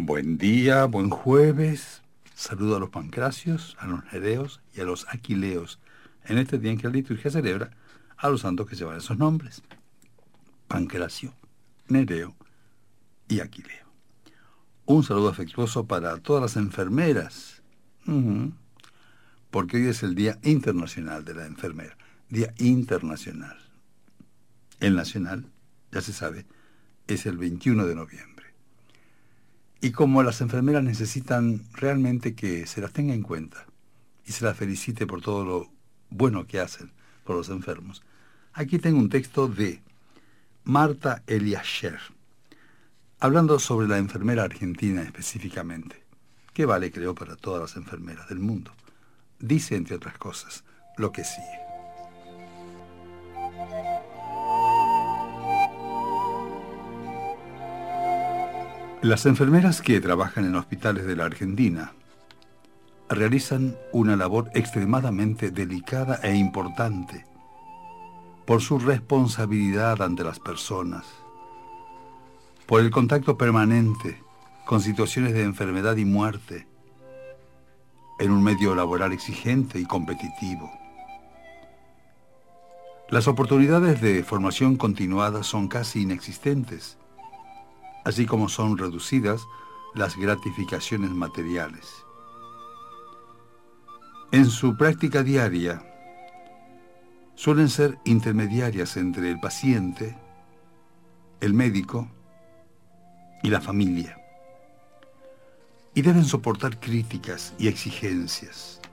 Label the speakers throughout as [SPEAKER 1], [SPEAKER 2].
[SPEAKER 1] Buen día, buen jueves. Saludo a los pancracios, a los nereos y a los aquileos, en este día en que la liturgia celebra a los santos que llevan esos nombres: Pancracio, Nereo y Aquileo. Un saludo afectuoso para todas las enfermeras, porque hoy es el Día Internacional de la Enfermera. Día internacional. El nacional, ya se sabe, es el 21 de noviembre. Y como las enfermeras necesitan realmente que se las tenga en cuenta y se las felicite por todo lo bueno que hacen por los enfermos, aquí tengo un texto de Marta Eliasher, hablando sobre la enfermera argentina específicamente, que vale, creo, para todas las enfermeras del mundo. Dice, entre otras cosas, lo que sigue. Las enfermeras que trabajan en hospitales de la Argentina realizan una labor extremadamente delicada e importante por su responsabilidad ante las personas, por el contacto permanente con situaciones de enfermedad y muerte en un medio laboral exigente y competitivo. Las oportunidades de formación continuada son casi inexistentes, así como son reducidas las gratificaciones materiales. En su práctica diaria, suelen ser intermediarias entre el paciente, el médico y la familia, y deben soportar críticas y exigencias.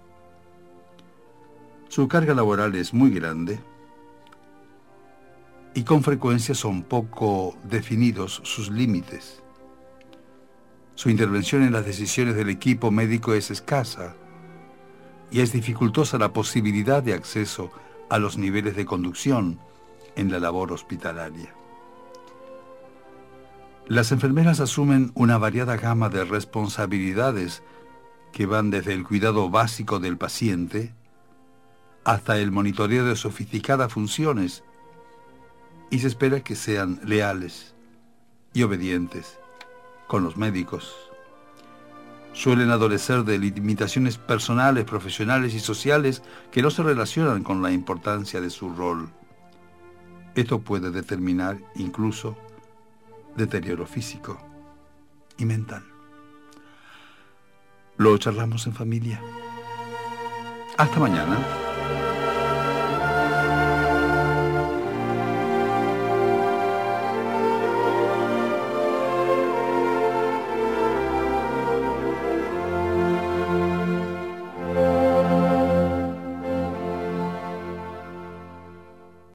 [SPEAKER 1] Su carga laboral es muy grande y con frecuencia son poco definidos sus límites. Su intervención en las decisiones del equipo médico es escasa y es dificultosa la posibilidad de acceso a los niveles de conducción en la labor hospitalaria. Las enfermeras asumen una variada gama de responsabilidades que van desde el cuidado básico del paciente hasta el monitoreo de sofisticadas funciones, y se espera que sean leales y obedientes con los médicos. Suelen adolecer de limitaciones personales, profesionales y sociales que no se relacionan con la importancia de su rol. Esto puede determinar incluso deterioro físico y mental. Lo charlamos en familia. Hasta mañana.